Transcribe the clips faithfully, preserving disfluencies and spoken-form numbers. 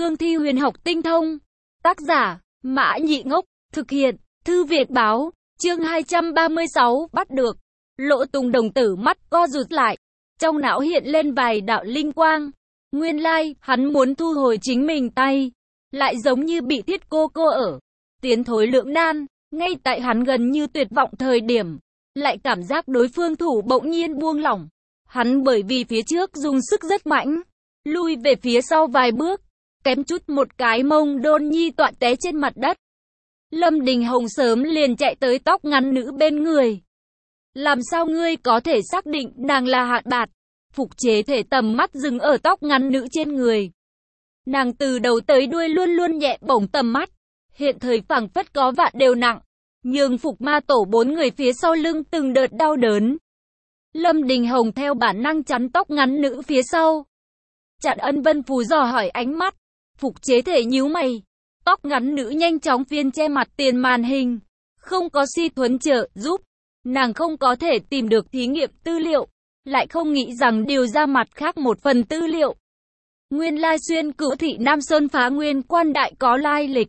cương thi huyền học tinh thông. Tác giả, Mã Nhị Ngốc, thực hiện, Thư Việt báo, chương hai trăm ba mươi sáu, bắt được. Lộ Tùng đồng tử mắt co rụt lại, trong não hiện lên vài đạo linh quang. Nguyên lai, hắn muốn thu hồi chính mình tay, lại giống như bị thiết cô cô ở. Tiến thối lưỡng nan, ngay tại hắn gần như tuyệt vọng thời điểm, lại cảm giác đối phương thủ bỗng nhiên buông lỏng. Hắn bởi vì phía trước dùng sức rất mạnh, lui về phía sau vài bước, kém chút một cái mông đôn nhi toạn té trên mặt đất. Lâm Đình Hồng sớm liền chạy tới tóc ngắn nữ bên người. Làm sao ngươi có thể xác định nàng là Hạn Bạt? Phục Chế Thể tầm mắt dừng ở tóc ngắn nữ trên người. Nàng từ đầu tới đuôi luôn luôn nhẹ bổng tầm mắt, hiện thời phảng phất có vạn đều nặng, nhưng Phục Ma Tổ bốn người phía sau lưng từng đợt đau đớn. Lâm Đình Hồng theo bản năng chắn tóc ngắn nữ phía sau, chặn Ân Vân Phù dò hỏi ánh mắt. Phục Chế Thể nhíu mày, tóc ngắn nữ nhanh chóng phiên che mặt tiền màn hình, không có Si Thuấn trợ giúp, nàng không có thể tìm được thí nghiệm tư liệu, lại không nghĩ rằng điều ra mặt khác một phần tư liệu. Nguyên lai Xuyên Cửu Thị Nam Sơn Phá Nguyên Quan đại có lai lịch.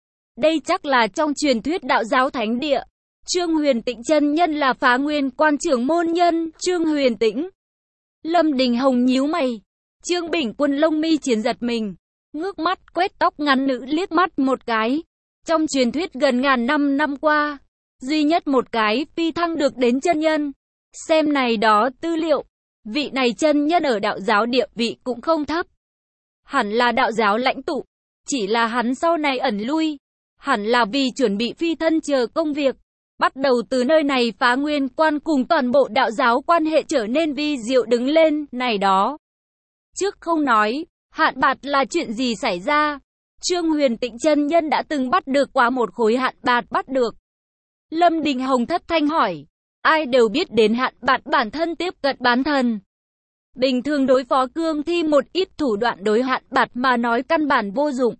Đây chắc là trong truyền thuyết đạo giáo thánh địa. Trương Huyền Tĩnh chân nhân là Phá Nguyên Quan trưởng môn nhân, Trương Huyền Tĩnh. Lâm Đình Hồng nhíu mày, Trương Bình Quân lông mi chiến giật mình, ngước mắt quét tóc ngắn nữ liếc mắt một cái. Trong truyền thuyết gần ngàn năm năm qua, duy nhất một cái phi thăng được đến chân nhân. Xem này đó tư liệu, vị này chân nhân ở đạo giáo địa vị cũng không thấp. Hẳn là đạo giáo lãnh tụ, chỉ là hắn sau này ẩn lui, hẳn là vì chuẩn bị phi thân chờ công việc. Bắt đầu từ nơi này Phá Nguyên Quan cùng toàn bộ đạo giáo quan hệ trở nên vi diệu đứng lên, này đó. Trước không nói, Hạn Bạt là chuyện gì xảy ra? Trương Huyền Tĩnh chân nhân đã từng bắt được quá một khối Hạn Bạt bắt được. Lâm Đình Hồng thất thanh hỏi, ai đều biết đến Hạn Bạt bản thân tiếp cận bán thần. Bình thường đối phó cương thi một ít thủ đoạn đối Hạn Bạt mà nói căn bản vô dụng.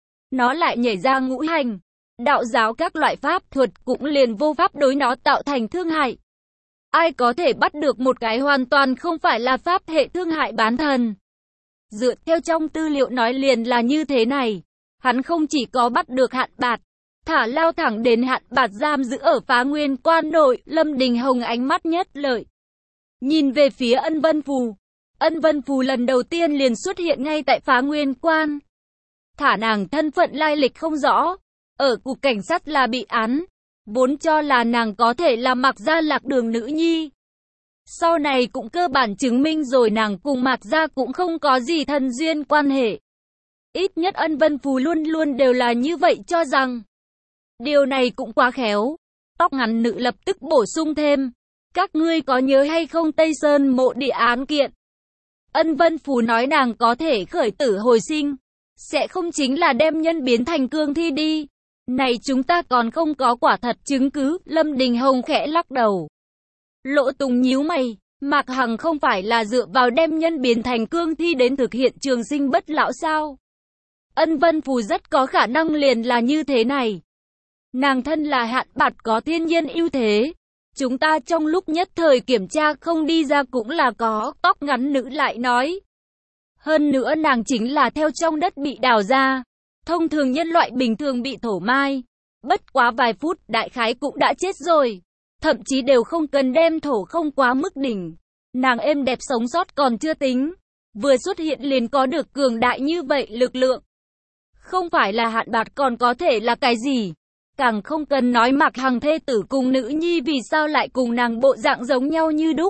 Nó lại nhảy ra ngũ hành, đạo giáo các loại pháp thuật cũng liền vô pháp đối nó tạo thành thương hại. Ai có thể bắt được một cái hoàn toàn không phải là pháp hệ thương hại bán thần? Dựa theo trong tư liệu nói liền là như thế này. Hắn không chỉ có bắt được Hạn Bạt, thả lao thẳng đến Hạn Bạt giam giữ ở Phá Nguyên Quan nội. Lâm Đình Hồng ánh mắt nhất lợi, nhìn về phía Ân Vân Phù. Ân Vân Phù lần đầu tiên liền xuất hiện ngay tại Phá Nguyên Quan. Thả nàng thân phận lai lịch không rõ, ở cục cảnh sát là bị án, vốn cho là nàng có thể là Mạc Gia Lạc Đường nữ nhi. Sau này cũng cơ bản chứng minh rồi nàng cùng Mạc Gia cũng không có gì thân duyên quan hệ. Ít nhất Ân Vân Phù luôn luôn đều là như vậy cho rằng. Điều này cũng quá khéo. Tóc ngắn nữ lập tức bổ sung thêm, các ngươi có nhớ hay không Tây Sơn mộ địa án kiện? Ân Vân Phù nói nàng có thể khởi tử hồi sinh, sẽ không chính là đem nhân biến thành cương thi đi. Này chúng ta còn không có quả thật chứng cứ. Lâm Đình Hồng khẽ lắc đầu. Lộ Tùng nhíu mày, Mạc Hằng không phải là dựa vào đem nhân biến thành cương thi đến thực hiện trường sinh bất lão sao? Ân Vân Phù rất có khả năng liền là như thế này. Nàng thân là Hạn Bạt có thiên nhiên ưu thế. Chúng ta trong lúc nhất thời kiểm tra không đi ra cũng là có. Tóc ngắn nữ lại nói. Hơn nữa nàng chính là theo trong đất bị đào ra. Thông thường nhân loại bình thường bị thổ mai, bất quá vài phút đại khái cũng đã chết rồi. Thậm chí đều không cần đem thổ không quá mức đỉnh. Nàng êm đẹp sống sót còn chưa tính, vừa xuất hiện liền có được cường đại như vậy lực lượng. Không phải là Hạn Bạt còn có thể là cái gì? Càng không cần nói Mạc Hằng thê tử cùng nữ nhi vì sao lại cùng nàng bộ dạng giống nhau như đúc.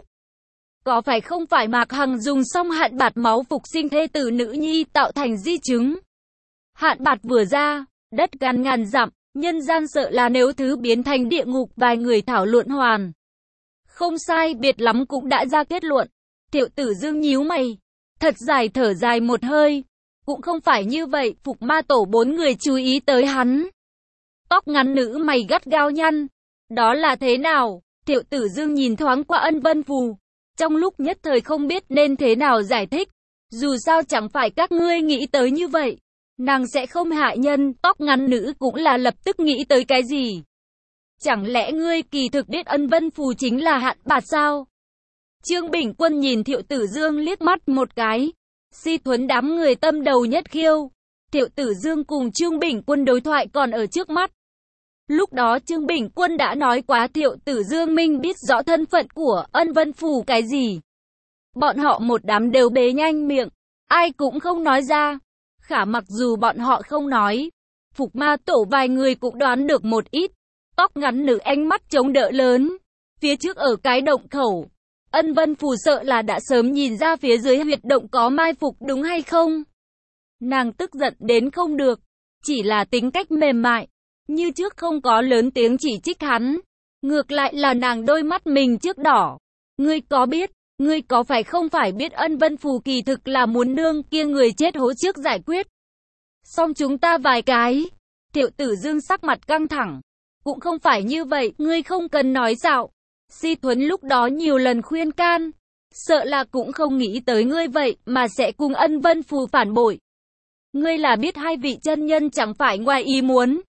Có phải không phải Mạc Hằng dùng xong Hạn Bạt máu phục sinh thê tử nữ nhi tạo thành di chứng? Hạn Bạt vừa ra, đất gan ngàn dặm, nhân gian sợ là nếu thứ biến thành địa ngục. Vài người thảo luận hoàn không sai biệt lắm cũng đã ra kết luận. Thiệu Tử Dương nhíu mày, thật dài thở dài một hơi. Cũng không phải như vậy. Phục Ma Tổ bốn người chú ý tới hắn. Tóc ngắn nữ mày gắt gao nhăn. Đó là thế nào? Thiệu Tử Dương nhìn thoáng qua Ân Vân Phù, trong lúc nhất thời không biết nên thế nào giải thích. Dù sao chẳng phải các ngươi nghĩ tới như vậy, nàng sẽ không hại nhân. Tóc ngắn nữ cũng là lập tức nghĩ tới cái gì? Chẳng lẽ ngươi kỳ thực biết Ân Vân Phù chính là Hạn Bạt sao? Trương Bình Quân nhìn Thiệu Tử Dương liếc mắt một cái. Si Thuấn đám người tâm đầu nhất khiêu. Thiệu Tử Dương cùng Trương Bình Quân đối thoại còn ở trước mắt. Lúc đó Trương Bình Quân đã nói quá Thiệu Tử Dương minh biết rõ thân phận của Ân Vân Phù cái gì. Bọn họ một đám đều bế nhanh miệng, ai cũng không nói ra. Khả mặc dù bọn họ không nói, Phục Ma Tổ vài người cũng đoán được một ít. Tóc ngắn nữ ánh mắt chống đỡ lớn. Phía trước ở cái động khẩu, Ân Vân Phù sợ là đã sớm nhìn ra phía dưới huyệt động có mai phục đúng hay không. Nàng tức giận đến không được, chỉ là tính cách mềm mại, như trước không có lớn tiếng chỉ trích hắn. Ngược lại là nàng đôi mắt mình trước đỏ. Ngươi có biết, ngươi có phải không phải biết Ân Vân Phù kỳ thực là muốn nương kia người chết hố trước giải quyết. Xong chúng ta vài cái. Thiệu Tử Dương sắc mặt căng thẳng. Cũng không phải như vậy, ngươi không cần nói dạo. Si Thuấn lúc đó nhiều lần khuyên can. Sợ là cũng không nghĩ tới ngươi vậy, mà sẽ cùng Ân Vân Phù phản bội. Ngươi là biết hai vị chân nhân chẳng phải ngoài ý muốn,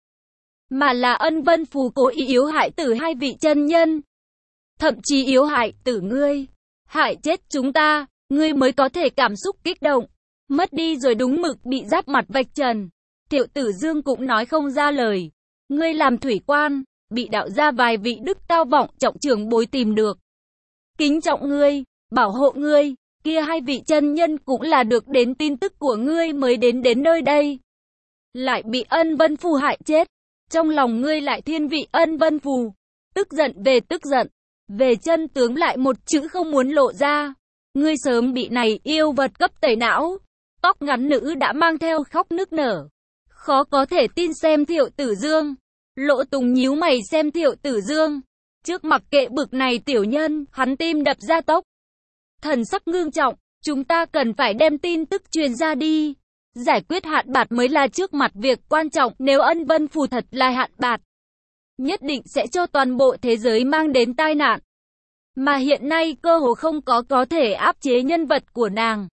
mà là Ân Vân Phù cố ý yếu hại tử hai vị chân nhân. Thậm chí yếu hại tử ngươi, hại chết chúng ta, ngươi mới có thể cảm xúc kích động, mất đi rồi đúng mực bị giáp mặt vạch trần. Thiệu Tử Dương cũng nói không ra lời. Ngươi làm thủy quan, bị đạo ra vài vị đức cao vọng trọng trưởng bối tìm được. Kính trọng ngươi, bảo hộ ngươi, kia hai vị chân nhân cũng là được đến tin tức của ngươi mới đến đến nơi đây. Lại bị Ân Vân Phù hại chết. Trong lòng ngươi lại thiên vị Ân Vân Phù. Tức giận về tức giận, về chân tướng lại một chữ không muốn lộ ra. Ngươi sớm bị này yêu vật cấp tẩy não. Tóc ngắn nữ đã mang theo khóc nức nở. Khó có thể tin xem Thiệu Tử Dương. Lộ Tùng nhíu mày xem Thiệu Tử Dương. Trước mặc kệ bực này tiểu nhân, hắn tim đập ra tốc. Thần sắc ngưng trọng, chúng ta cần phải đem tin tức truyền ra đi. Giải quyết hạn bạt mới là trước mặt việc quan trọng, nếu Ân Vân Phù thật là hạn bạt, nhất định sẽ cho toàn bộ thế giới mang đến tai nạn. Mà hiện nay cơ hồ không có có thể áp chế nhân vật của nàng.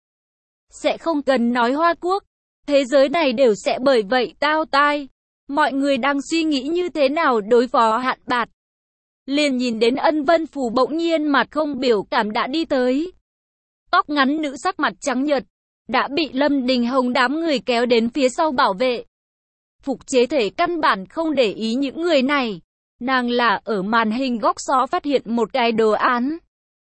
Sẽ không cần nói Hoa Quốc, thế giới này đều sẽ bởi vậy tao tai. Mọi người đang suy nghĩ như thế nào đối phó hạn bạt. Liền nhìn đến Ân Vân Phù bỗng nhiên mặt không biểu cảm đã đi tới. Tóc ngắn nữ sắc mặt trắng nhợt, đã bị Lâm Đình Hồng đám người kéo đến phía sau bảo vệ. Phục chế thể căn bản không để ý những người này. Nàng là ở màn hình góc xó phát hiện một cái đồ án.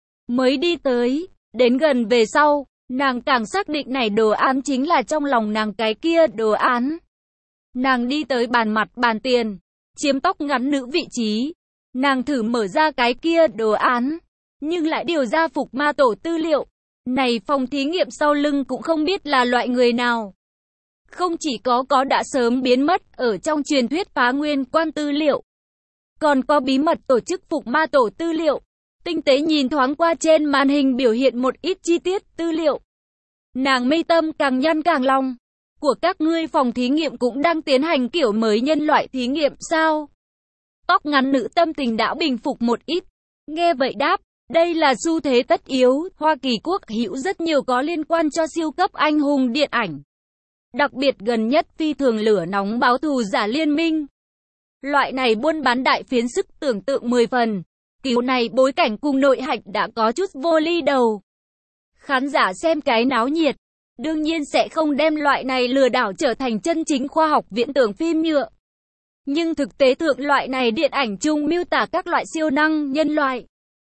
Mới đi tới, đến gần về sau, nàng càng xác định này đồ án chính là trong lòng nàng cái kia đồ án. Nàng đi tới bàn mặt bàn tiền, chiếm tóc ngắn nữ vị trí. Nàng thử mở ra cái kia đồ án, nhưng lại điều ra Phục Ma Tổ tư liệu. Này phòng thí nghiệm sau lưng cũng không biết là loại người nào. Không chỉ có có đã sớm biến mất ở trong truyền thuyết phá nguyên quan tư liệu, còn có bí mật tổ chức Phục Ma Tổ tư liệu. Tinh tế nhìn thoáng qua trên màn hình biểu hiện một ít chi tiết tư liệu. Nàng mê tâm càng nhăn càng lòng. Của các ngươi phòng thí nghiệm cũng đang tiến hành kiểu mới nhân loại thí nghiệm sao? Tóc ngắn nữ tâm tình đã bình phục một ít. Nghe vậy đáp, đây là xu thế tất yếu. Hoa Kỳ quốc hữu rất nhiều có liên quan cho siêu cấp anh hùng điện ảnh. Đặc biệt gần nhất phi thường lửa nóng báo thù giả liên minh. Loại này buôn bán đại phiến sức tưởng tượng mười phần. Kiểu này bối cảnh cùng nội hạch đã có chút vô ly đầu. Khán giả xem cái náo nhiệt, đương nhiên sẽ không đem loại này lừa đảo trở thành chân chính khoa học viễn tưởng phim nhựa. Nhưng thực tế thượng loại này điện ảnh chung miêu tả các loại siêu năng nhân loại.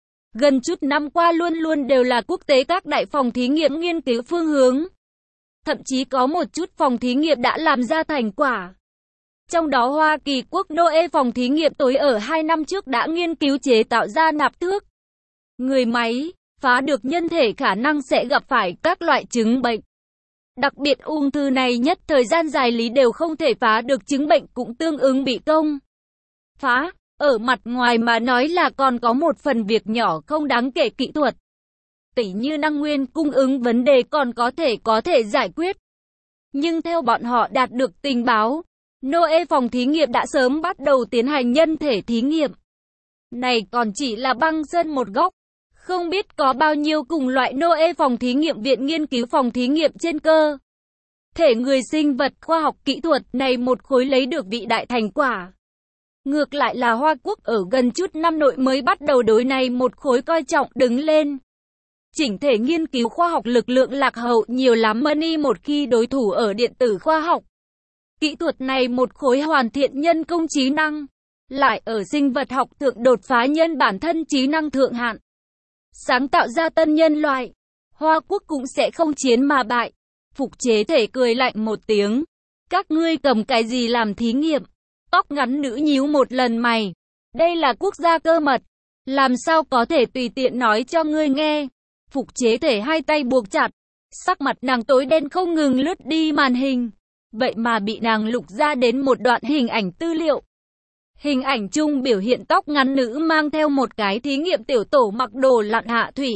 Gần chút năm qua luôn luôn đều là quốc tế các đại phòng thí nghiệm nghiên cứu phương hướng. Thậm chí có một chút phòng thí nghiệm đã làm ra thành quả. Trong đó Hoa Kỳ quốc Noe phòng thí nghiệm tối ở hai năm trước đã nghiên cứu chế tạo ra nạp thước. Người máy, phá được nhân thể khả năng sẽ gặp phải các loại chứng bệnh. Đặc biệt ung thư này nhất thời gian dài lý đều không thể phá được chứng bệnh cũng tương ứng bị công phá. Ở mặt ngoài mà nói là còn có một phần việc nhỏ không đáng kể kỹ thuật. Tỉ như năng nguyên cung ứng vấn đề còn có thể có thể giải quyết. Nhưng theo bọn họ đạt được tình báo, Noe phòng thí nghiệm đã sớm bắt đầu tiến hành nhân thể thí nghiệm. Này còn chỉ là băng sơn một góc. Không biết có bao nhiêu cùng loại Noe phòng thí nghiệm viện nghiên cứu phòng thí nghiệm trên cơ thể người sinh vật khoa học kỹ thuật này một khối lấy được vĩ đại thành quả. Ngược lại là Hoa Quốc ở gần chút năm nội mới bắt đầu đối này một khối coi trọng đứng lên. Chỉnh thể nghiên cứu khoa học lực lượng lạc hậu nhiều lắm money một khi đối thủ ở điện tử khoa học. Kỹ thuật này một khối hoàn thiện nhân công trí năng, lại ở sinh vật học thượng đột phá nhân bản thân trí năng thượng hạn, sáng tạo ra tân nhân loại. Hoa Quốc cũng sẽ không chiến mà bại. Phục chế thể cười lạnh một tiếng. Các ngươi cầm cái gì làm thí nghiệm? Tóc ngắn nữ nhíu một lần mày. Đây là quốc gia cơ mật, làm sao có thể tùy tiện nói cho ngươi nghe. Phục chế thể hai tay buộc chặt, sắc mặt nàng tối đen không ngừng lướt đi màn hình. Vậy mà bị nàng lục ra đến một đoạn hình ảnh tư liệu. Hình ảnh chung biểu hiện tóc ngắn nữ mang theo một cái thí nghiệm tiểu tổ mặc đồ lặn hạ thủy.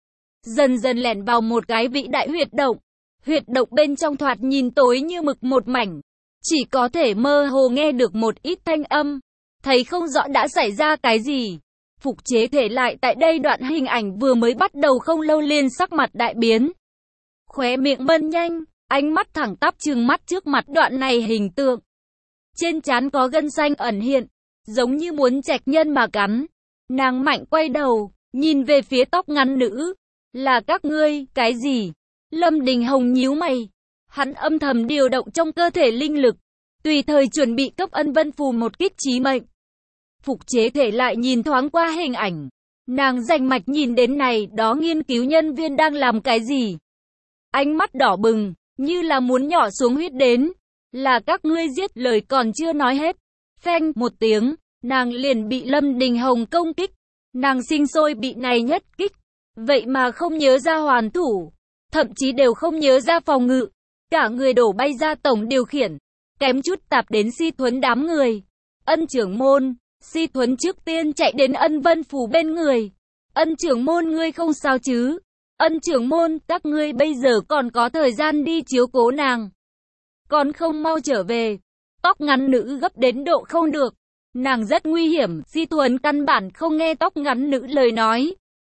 Dần dần lẻn vào một cái vĩ đại huyệt động. Huyệt động bên trong thoạt nhìn tối như mực một mảnh. Chỉ có thể mơ hồ nghe được một ít thanh âm. Thấy không rõ đã xảy ra cái gì. Phục chế thể lại tại đây đoạn hình ảnh vừa mới bắt đầu không lâu liền sắc mặt đại biến. Khóe miệng bần nhanh, ánh mắt thẳng tắp trừng mắt trước mặt đoạn này hình tượng. Trên trán có gân xanh ẩn hiện, giống như muốn chạch nhân mà cắn. Nàng mạnh quay đầu, nhìn về phía tóc ngắn nữ. Là các ngươi, cái gì? Lâm Đình Hồng nhíu mày. Hắn âm thầm điều động trong cơ thể linh lực, tùy thời chuẩn bị cấp Ân Vân Phù một kích chí mệnh. Phục chế thể lại nhìn thoáng qua hình ảnh. Nàng rành mạch nhìn đến này đó nghiên cứu nhân viên đang làm cái gì. Ánh mắt đỏ bừng, như là muốn nhỏ xuống huyết đến. Là các ngươi giết, lời còn chưa nói hết. Phanh một tiếng, nàng liền bị Lâm Đình Hồng công kích. Nàng sinh sôi bị này nhất kích. Vậy mà không nhớ ra hoàn thủ. Thậm chí đều không nhớ ra phòng ngự. Cả người đổ bay ra tổng điều khiển. Kém chút tạp đến Si Thuấn đám người. Ân trưởng môn. Si Thuấn trước tiên chạy đến Ân Vân Phù bên người. Ân trưởng môn ngươi không sao chứ? Ân trưởng môn, các ngươi bây giờ còn có thời gian đi chiếu cố nàng. Còn không mau trở về. Tóc ngắn nữ gấp đến độ không được. Nàng rất nguy hiểm. Si Thuấn căn bản không nghe tóc ngắn nữ lời nói.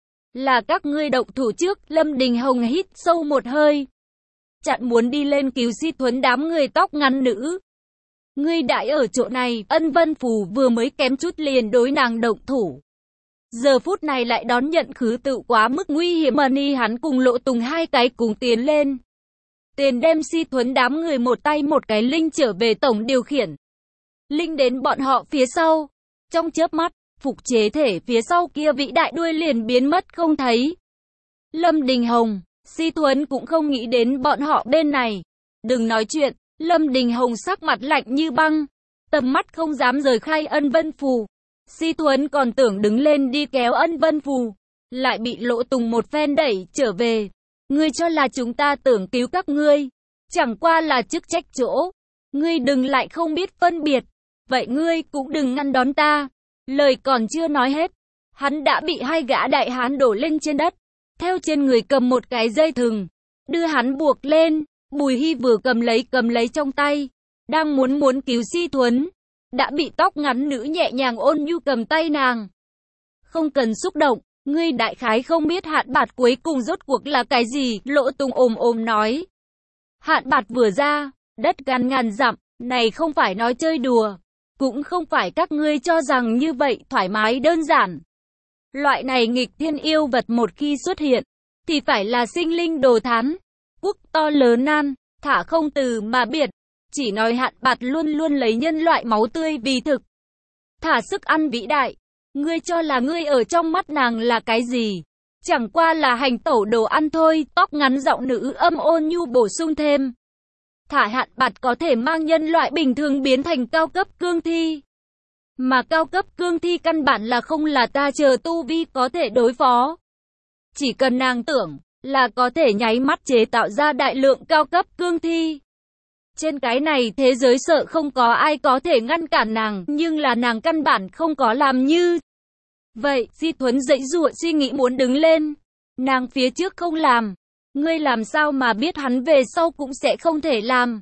Là các ngươi động thủ trước. Lâm Đình Hồng hít sâu một hơi. Chặn muốn đi lên cứu Si Thuấn đám người tóc ngắn nữ. Ngươi đại ở chỗ này. Ân Vân Phù vừa mới kém chút liền đối nàng động thủ. Giờ phút này lại đón nhận khứ tự quá mức nguy hiểm. Mani hắn cùng Lộ Tùng hai cái cùng tiến lên. Tiền đem Si Thuấn đám người một tay một cái linh trở về tổng điều khiển. Linh đến bọn họ phía sau. Trong chớp mắt, phục chế thể phía sau kia vĩ đại đuôi liền biến mất không thấy. Lâm Đình Hồng, Si Thuấn cũng không nghĩ đến bọn họ bên này. Đừng nói chuyện, Lâm Đình Hồng sắc mặt lạnh như băng. Tầm mắt không dám rời khai Ân Vân Phù. Si Thuấn còn tưởng đứng lên đi kéo Ân Vân Phù. Lại bị Lộ Tùng một phen đẩy trở về. Ngươi cho là chúng ta tưởng cứu các ngươi. Chẳng qua là chức trách chỗ. Ngươi đừng lại không biết phân biệt. Vậy ngươi cũng đừng ngăn đón ta. Lời còn chưa nói hết. Hắn đã bị hai gã đại hán đổ lên trên đất. Theo trên người cầm một cái dây thừng. Đưa hắn buộc lên. Bùi Hy vừa cầm lấy cầm lấy trong tay. Đang muốn muốn cứu Si Thuấn. Đã bị tóc ngắn nữ nhẹ nhàng ôn nhu cầm tay nàng. Không cần xúc động. Ngươi đại khái không biết hạn bạt cuối cùng rốt cuộc là cái gì. Lộ Tùng ồm ồm nói. Hạn bạt vừa ra. Đất gan ngàn dặm. Này không phải nói chơi đùa. Cũng không phải các ngươi cho rằng như vậy thoải mái đơn giản. Loại này nghịch thiên yêu vật một khi xuất hiện. Thì phải là sinh linh đồ thán. Quốc to lớn nan. Thả không từ mà biệt. Chỉ nói hạn bạt luôn luôn lấy nhân loại máu tươi vì thực. Thả sức ăn vĩ đại. Ngươi cho là ngươi ở trong mắt nàng là cái gì? Chẳng qua là hành tẩu đồ ăn thôi. Tóc ngắn giọng nữ âm ôn nhu bổ sung thêm. Thả hạn bạt có thể mang nhân loại bình thường biến thành cao cấp cương thi. Mà cao cấp cương thi căn bản là không là ta chờ tu vi có thể đối phó. Chỉ cần nàng tưởng là có thể nháy mắt chế tạo ra đại lượng cao cấp cương thi. Trên cái này thế giới sợ không có ai có thể ngăn cản nàng, nhưng là nàng căn bản không có làm như. Vậy, Si Thuấn dãy dụa suy nghĩ muốn đứng lên. Nàng phía trước không làm. Ngươi làm sao mà biết hắn về sau cũng sẽ không thể làm.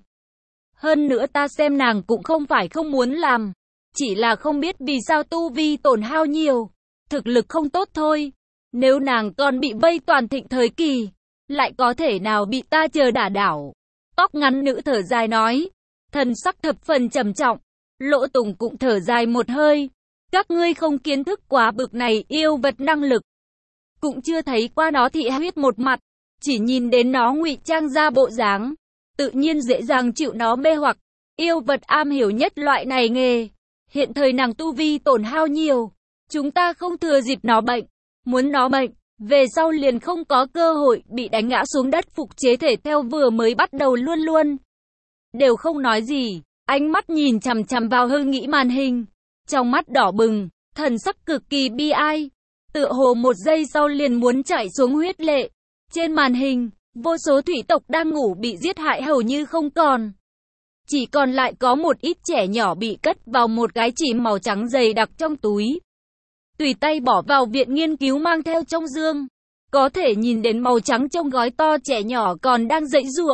Hơn nữa ta xem nàng cũng không phải không muốn làm. Chỉ là không biết vì sao tu vi tổn hao nhiều. Thực lực không tốt thôi. Nếu nàng còn bị vây toàn thịnh thời kỳ. Lại có thể nào bị ta chờ đả đảo. Tóc ngắn nữ thở dài nói. Thần sắc thập phần trầm trọng. Lộ Tùng cũng thở dài một hơi. Các ngươi không kiến thức quá bực này yêu vật năng lực. Cũng chưa thấy qua nó thị huyết một mặt. Chỉ nhìn đến nó ngụy trang ra bộ dáng. Tự nhiên dễ dàng chịu nó mê hoặc. yêu vật am hiểu nhất loại này nghề. Hiện thời nàng tu vi tổn hao nhiều, chúng ta không thừa dịp nó bệnh. Muốn nó bệnh, về sau liền không có cơ hội bị đánh ngã xuống đất. Phục chế thể theo vừa mới bắt đầu luôn luôn đều không nói gì, ánh mắt nhìn chằm chằm vào Hưng Nghĩ màn hình, trong mắt đỏ bừng, thần sắc cực kỳ bi ai, tựa hồ một giây sau liền muốn chảy xuống huyết lệ. Trên màn hình, vô số thủy tộc đang ngủ bị giết hại hầu như không còn. Chỉ còn lại có một ít trẻ nhỏ bị cất vào một cái chìm màu trắng dày đặc trong túi, tùy tay bỏ vào viện nghiên cứu mang theo trong dương. Có thể nhìn đến màu trắng trong gói to, trẻ nhỏ còn đang giãy giụa,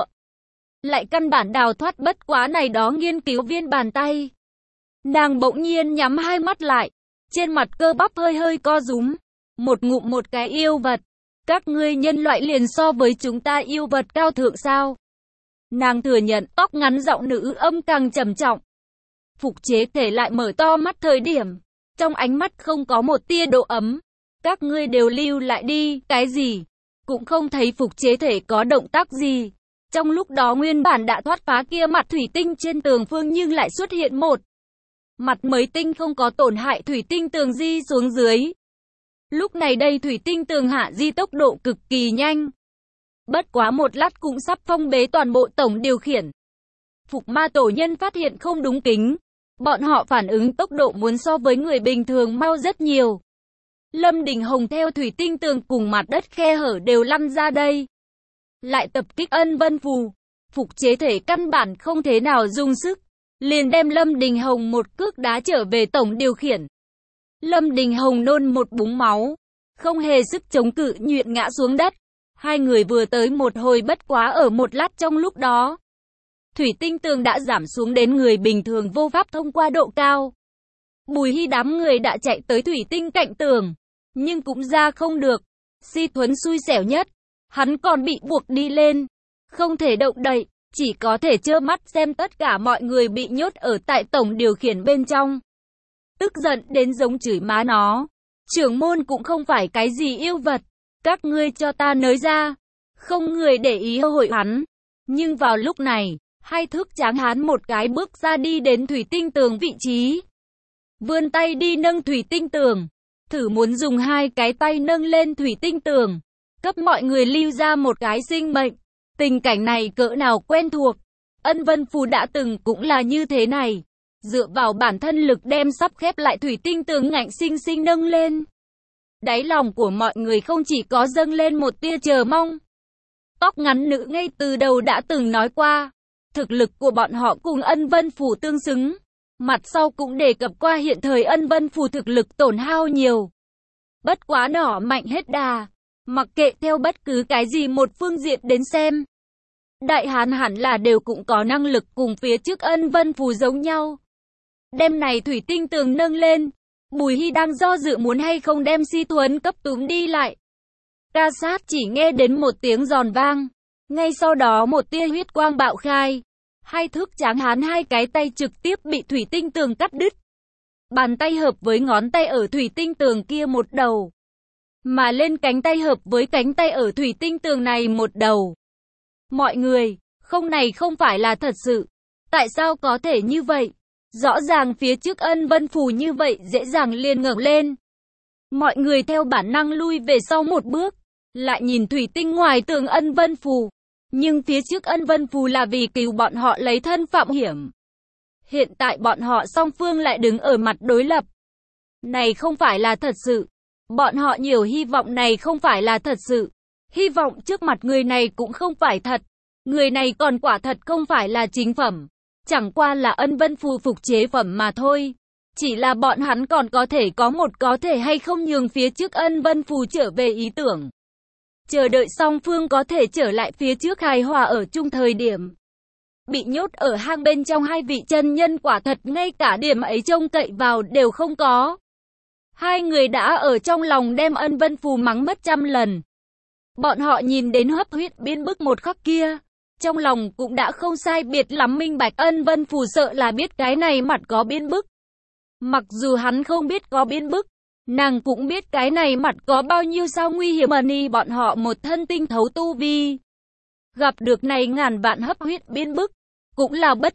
lại căn bản đào thoát bất quá này đó nghiên cứu viên bàn tay. Nàng bỗng nhiên nhắm hai mắt lại, trên mặt cơ bắp hơi hơi co rúm, một ngụm một cái yêu vật. Các ngươi nhân loại liền so với chúng ta yêu vật cao thượng sao? Nàng thừa nhận, tóc ngắn giọng nữ âm càng trầm trọng. Phục chế thể lại mở to mắt thời điểm, trong ánh mắt không có một tia độ ấm. Các ngươi đều lưu lại đi, cái gì? Cũng không thấy phục chế thể có động tác gì. Trong lúc đó nguyên bản đã thoát phá kia mặt thủy tinh trên tường phương nhưng lại xuất hiện một mặt mới tinh không có tổn hại thủy tinh tường di xuống dưới. Lúc này đây thủy tinh tường hạ di tốc độ cực kỳ nhanh. Bất quá một lát cũng sắp phong bế toàn bộ tổng điều khiển. Phục ma tổ nhân phát hiện không đúng kính. Bọn họ phản ứng tốc độ muốn so với người bình thường mau rất nhiều. Lâm Đình Hồng theo thủy tinh tường cùng mặt đất khe hở đều lăn ra đây. Lại tập kích Ân Vân Phù. Phục chế thể căn bản không thế nào dùng sức, liền đem Lâm Đình Hồng một cước đá trở về tổng điều khiển. Lâm Đình Hồng nôn một búng máu, không hề sức chống cự nhuyễn ngã xuống đất. Hai người vừa tới một hồi bất quá ở một lát trong lúc đó. Thủy tinh tường đã giảm xuống đến người bình thường vô pháp thông qua độ cao. Bùi Hy đám người đã chạy tới thủy tinh cạnh tường, nhưng cũng ra không được. Si Thuấn xui xẻo nhất, hắn còn bị buộc đi lên, không thể động đậy, chỉ có thể trơ mắt xem tất cả mọi người bị nhốt ở tại tổng điều khiển bên trong. Tức giận đến giống chửi má nó. Trưởng môn cũng không phải cái gì yêu vật, các ngươi cho ta nới ra. Không người để ý hội hắn. Nhưng vào lúc này, hai thước tráng hán một cái bước ra đi đến thủy tinh tường vị trí. Vươn tay đi nâng thủy tinh tường, thử muốn dùng hai cái tay nâng lên thủy tinh tường, cấp mọi người lưu ra một cái sinh mệnh. Tình cảnh này cỡ nào quen thuộc. Ân Vân Phù đã từng cũng là như thế này. Dựa vào bản thân lực đem sắp khép lại thủy tinh tường ngạnh sinh sinh nâng lên. Đáy lòng của mọi người không chỉ có dâng lên một tia chờ mong. Tóc ngắn nữ ngay từ đầu đã từng nói qua, thực lực của bọn họ cùng Ân Vân Phù tương xứng. Mặt sau cũng đề cập qua hiện thời Ân Vân Phù thực lực tổn hao nhiều. Bất quá nỏ mạnh hết đà, mặc kệ theo bất cứ cái gì một phương diện đến xem. Đại hán hẳn là đều cũng có năng lực cùng phía trước Ân Vân Phù giống nhau. Đêm này thủy tinh tường nâng lên, Bùi Hy đang do dự muốn hay không đem Si Thuấn cấp túm đi lại. Ca sát chỉ nghe đến một tiếng giòn vang, ngay sau đó một tia huyết quang bạo khai. Hai thước tráng hán hai cái tay trực tiếp bị thủy tinh tường cắt đứt. Bàn tay hợp với ngón tay ở thủy tinh tường kia một đầu, mà lên cánh tay hợp với cánh tay ở thủy tinh tường này một đầu. Mọi người, không này không phải là thật sự. Tại sao có thể như vậy? Rõ ràng phía trước Ân Vân Phù như vậy dễ dàng liền ngẩng lên. Mọi người theo bản năng lui về sau một bước, lại nhìn thủy tinh ngoài tường Ân Vân Phù. Nhưng phía trước Ân Vân Phù là vì cứu bọn họ lấy thân phạm hiểm. Hiện tại bọn họ song phương lại đứng ở mặt đối lập. Này không phải là thật sự. Bọn họ nhiều hy vọng này không phải là thật sự. Hy vọng trước mặt người này cũng không phải thật. Người này còn quả thật không phải là chính phẩm. Chẳng qua là Ân Vân Phù phục chế phẩm mà thôi. Chỉ là bọn hắn còn có thể có một có thể hay không nhường phía trước Ân Vân Phù trở về ý tưởng. Chờ đợi song phương có thể trở lại phía trước hài hòa ở chung thời điểm. Bị nhốt ở hang bên trong hai vị chân nhân quả thật ngay cả điểm ấy trông cậy vào đều không có. Hai người đã ở trong lòng đem Ân Vân Phù mắng mất trăm lần. Bọn họ nhìn đến hấp huyết biến bức một khắc kia, trong lòng cũng đã không sai biệt lắm minh bạch Ân Vân Phù sợ là biết cái này mặt có biến bức. Mặc dù hắn không biết có biến bức, nàng cũng biết cái này mặt có bao nhiêu sao nguy hiểm mà ni bọn họ một thân tinh thấu tu vi. Gặp được này ngàn vạn hấp huyết biến bức, cũng là bất lực,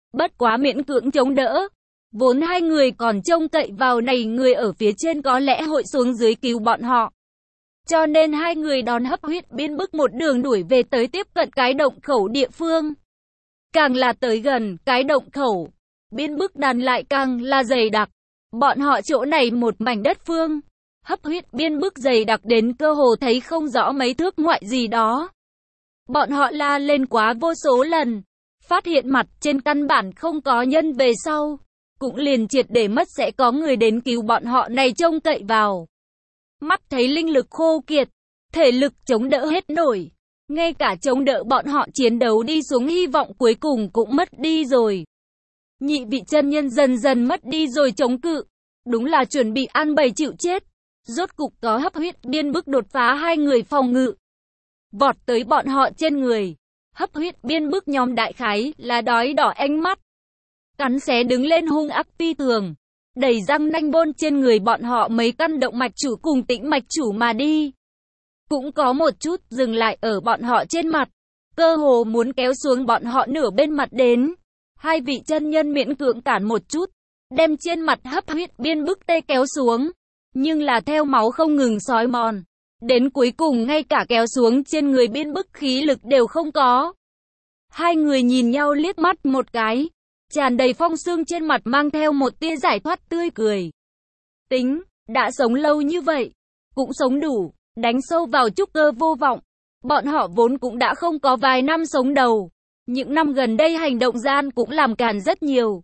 bất quá miễn cưỡng chống đỡ. Vốn hai người còn trông cậy vào này người ở phía trên có lẽ hội xuống dưới cứu bọn họ. Cho nên hai người đón hấp huyết biên bức một đường đuổi về tới tiếp cận cái động khẩu địa phương. Càng là tới gần cái động khẩu, biên bức đàn lại càng là dày đặc. Bọn họ chỗ này một mảnh đất phương, hấp huyết biên bức dày đặc đến cơ hồ thấy không rõ mấy thước ngoại gì đó. Bọn họ la lên quá vô số lần, phát hiện mặt trên căn bản không có nhân về sau, cũng liền triệt để mất sẽ có người đến cứu bọn họ này trông cậy vào. Mắt thấy linh lực khô kiệt, thể lực chống đỡ hết nổi, ngay cả chống đỡ bọn họ chiến đấu đi xuống hy vọng cuối cùng cũng mất đi rồi. Nhị vị chân nhân dần dần mất đi rồi chống cự, đúng là chuẩn bị ăn bầy chịu chết. Rốt cục có hấp huyết biên bức đột phá hai người phòng ngự, vọt tới bọn họ trên người. Hấp huyết biên bức nhóm đại khái là đói đỏ ánh mắt, cắn xé đứng lên hung ác phi thường, đẩy răng nanh bôn trên người bọn họ mấy căn động mạch chủ cùng tĩnh mạch chủ mà đi. Cũng có một chút dừng lại ở bọn họ trên mặt, cơ hồ muốn kéo xuống bọn họ nửa bên mặt đến. Hai vị chân nhân miễn cưỡng cản một chút, đem trên mặt hấp huyết biên bức tê kéo xuống, nhưng là theo máu không ngừng xói mòn, đến cuối cùng ngay cả kéo xuống trên người biên bức khí lực đều không có. Hai người nhìn nhau liếc mắt một cái, tràn đầy phong sương trên mặt mang theo một tia giải thoát tươi cười. Tính, đã sống lâu như vậy, cũng sống đủ, đánh sâu vào trúc cơ vô vọng. Bọn họ vốn cũng đã không có vài năm sống đầu. Những năm gần đây hành động gian cũng làm càn rất nhiều.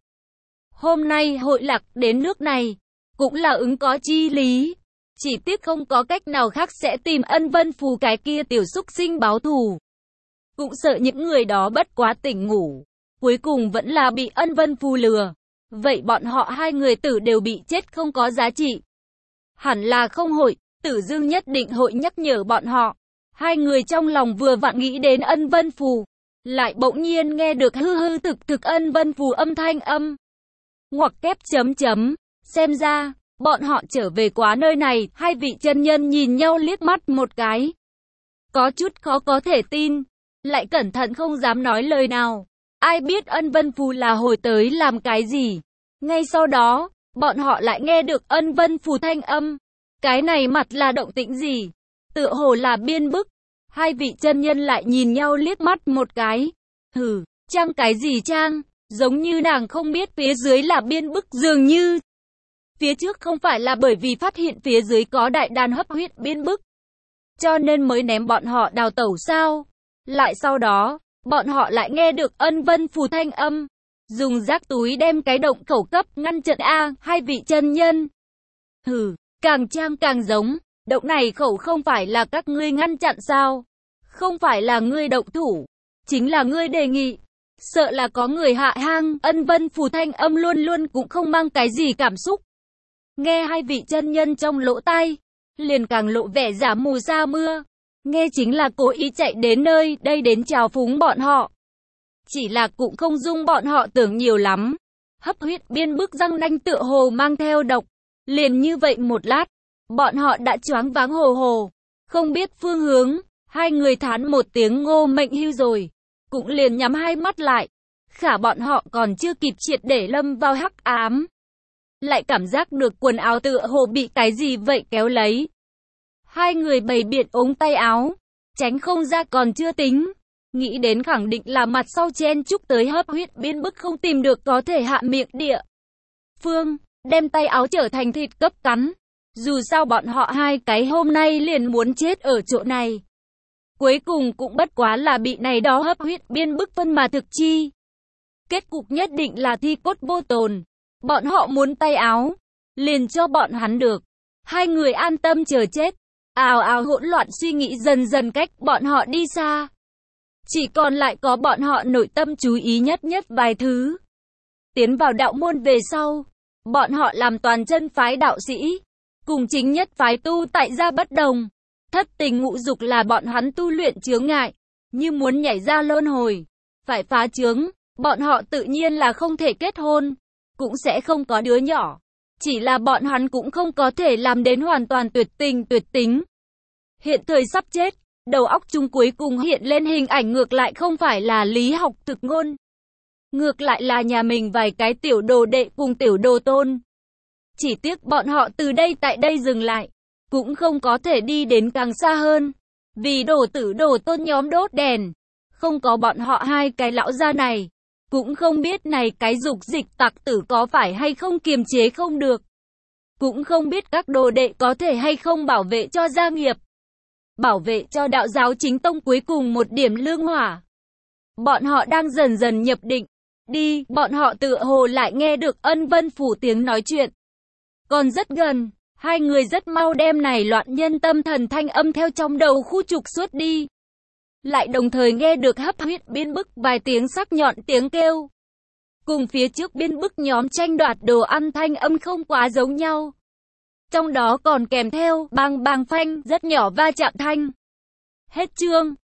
Hôm nay hội lạc đến nước này, cũng là ứng có chi lý. Chỉ tiếc không có cách nào khác sẽ tìm Ân Vân Phù cái kia tiểu xúc sinh báo thù. Cũng sợ những người đó bất quá tỉnh ngủ, cuối cùng vẫn là bị Ân Vân Phù lừa. Vậy bọn họ hai người tử đều bị chết không có giá trị. Hẳn là không hội, Tử Dương nhất định hội nhắc nhở bọn họ. Hai người trong lòng vừa vặn nghĩ đến Ân Vân Phù, lại bỗng nhiên nghe được hư hư thực thực Ân Vân Phù âm thanh âm. Ngoặc kép chấm chấm, xem ra, bọn họ trở về quá nơi này. Hai vị chân nhân nhìn nhau liếc mắt một cái, có chút khó có thể tin, lại cẩn thận không dám nói lời nào. Ai biết Ân Vân Phù là hồi tới làm cái gì. Ngay sau đó, bọn họ lại nghe được Ân Vân Phù thanh âm. Cái này mặt là động tĩnh gì? Tựa hồ là biên bức. Hai vị chân nhân lại nhìn nhau liếc mắt một cái. Hừ, trang cái gì trang? Giống như nàng không biết phía dưới là biên bức dường như. Phía trước không phải là bởi vì phát hiện phía dưới có đại đàn hấp huyết biên bức, cho nên mới ném bọn họ đào tẩu sao? Lại sau đó, bọn họ lại nghe được Ân Vân Phù thanh âm. Dùng rác túi đem cái động khẩu cấp ngăn chặn a. Hai vị chân nhân. Hừ, càng trang càng giống. Động này khẩu không phải là các ngươi ngăn chặn sao? Không phải là ngươi động thủ, chính là ngươi đề nghị. Sợ là có người hạ hang. Ân Vân Phù thanh âm luôn luôn cũng không mang cái gì cảm xúc. Nghe hai vị chân nhân trong lỗ tai, liền càng lộ vẻ giả mù sa mưa. Nghe chính là cố ý chạy đến nơi đây đến chào phúng bọn họ. Chỉ là cũng không dung bọn họ tưởng nhiều lắm. Hấp huyết biên bức răng nanh tựa hồ mang theo độc. Liền như vậy một lát, bọn họ đã choáng váng hồ hồ, không biết phương hướng. Hai người thán một tiếng ngô mệnh hưu rồi, cũng liền nhắm hai mắt lại. Khả bọn họ còn chưa kịp triệt để lâm vào hắc ám, lại cảm giác được quần áo tựa hồ bị cái gì vậy kéo lấy. Hai người bày biện ống tay áo, tránh không ra còn chưa tính. Nghĩ đến khẳng định là mặt sau chen chúc tới hấp huyết biên bức không tìm được có thể hạ miệng địa phương, đem tay áo trở thành thịt cấp cắn. Dù sao bọn họ hai cái hôm nay liền muốn chết ở chỗ này. Cuối cùng cũng bất quá là bị này đó hấp huyết biên bức phân mà thực chi. Kết cục nhất định là thi cốt vô tồn. Bọn họ muốn tay áo, liền cho bọn hắn được. Hai người an tâm chờ chết. Ào ào hỗn loạn suy nghĩ dần dần cách bọn họ đi xa. Chỉ còn lại có bọn họ nội tâm chú ý nhất nhất vài thứ. Tiến vào đạo môn về sau, bọn họ làm toàn chân phái đạo sĩ, cùng chính nhất phái tu tại gia bất đồng. Thất tình ngũ dục là bọn hắn tu luyện chướng ngại, như muốn nhảy ra luân hồi, phải phá chướng, bọn họ tự nhiên là không thể kết hôn, cũng sẽ không có đứa nhỏ. Chỉ là bọn hắn cũng không có thể làm đến hoàn toàn tuyệt tình tuyệt tính. Hiện thời sắp chết, đầu óc chúng cuối cùng hiện lên hình ảnh ngược lại không phải là lý học thực ngôn. Ngược lại là nhà mình vài cái tiểu đồ đệ cùng tiểu đồ tôn. Chỉ tiếc bọn họ từ đây tại đây dừng lại, cũng không có thể đi đến càng xa hơn. Vì đồ tử đồ tôn nhóm đốt đèn, không có bọn họ hai cái lão gia này, cũng không biết này cái dục dịch tặc tử có phải hay không kiềm chế không được. Cũng không biết các đồ đệ có thể hay không bảo vệ cho gia nghiệp, bảo vệ cho đạo giáo chính tông cuối cùng một điểm lương hỏa. Bọn họ đang dần dần nhập định. Đi, bọn họ tựa hồ lại nghe được Ân Vân Phủ tiếng nói chuyện. Còn rất gần, hai người rất mau đem này loạn nhân tâm thần thanh âm theo trong đầu khu trục suốt đi. Lại đồng thời nghe được hấp huyết biên bức vài tiếng sắc nhọn tiếng kêu. Cùng phía trước biên bức nhóm tranh đoạt đồ ăn thanh âm không quá giống nhau. Trong đó còn kèm theo bang bang phanh rất nhỏ va chạm thanh. Hết chương.